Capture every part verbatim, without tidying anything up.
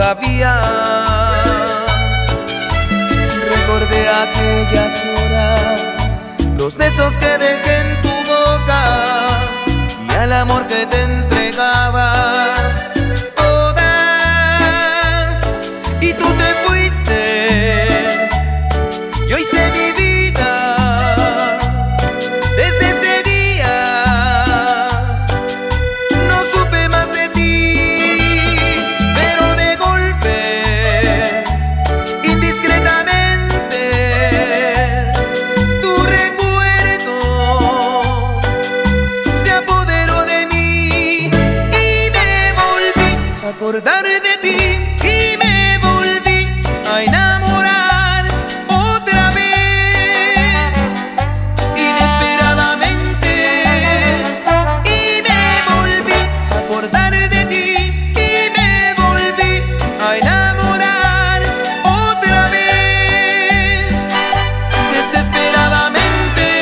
todavía. Recordé aquellas horas, los besos que dejé en tu boca y al amor que te entregabas toda. Y tú te fuiste y hoy sé mi vida. Desde ese día no supe más de ti, pero de golpe, indiscretamente, tu recuerdo se apoderó de mí y me volví a acordar de ti. Y me volví a enamorar otra vez, inesperadamente. Y me volví a acordar de ti. Y me volví a enamorar otra vez, desesperadamente.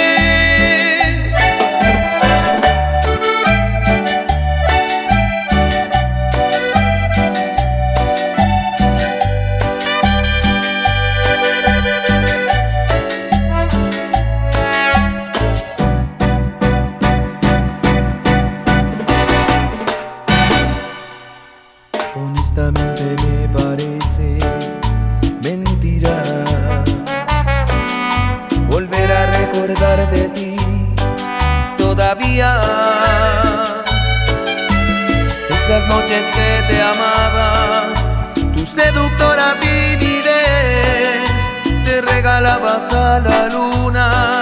Honestamente me parece mentira volver a recordar de ti todavía. Esas noches que te amaba, tu seductora timidez, te regalabas a la luna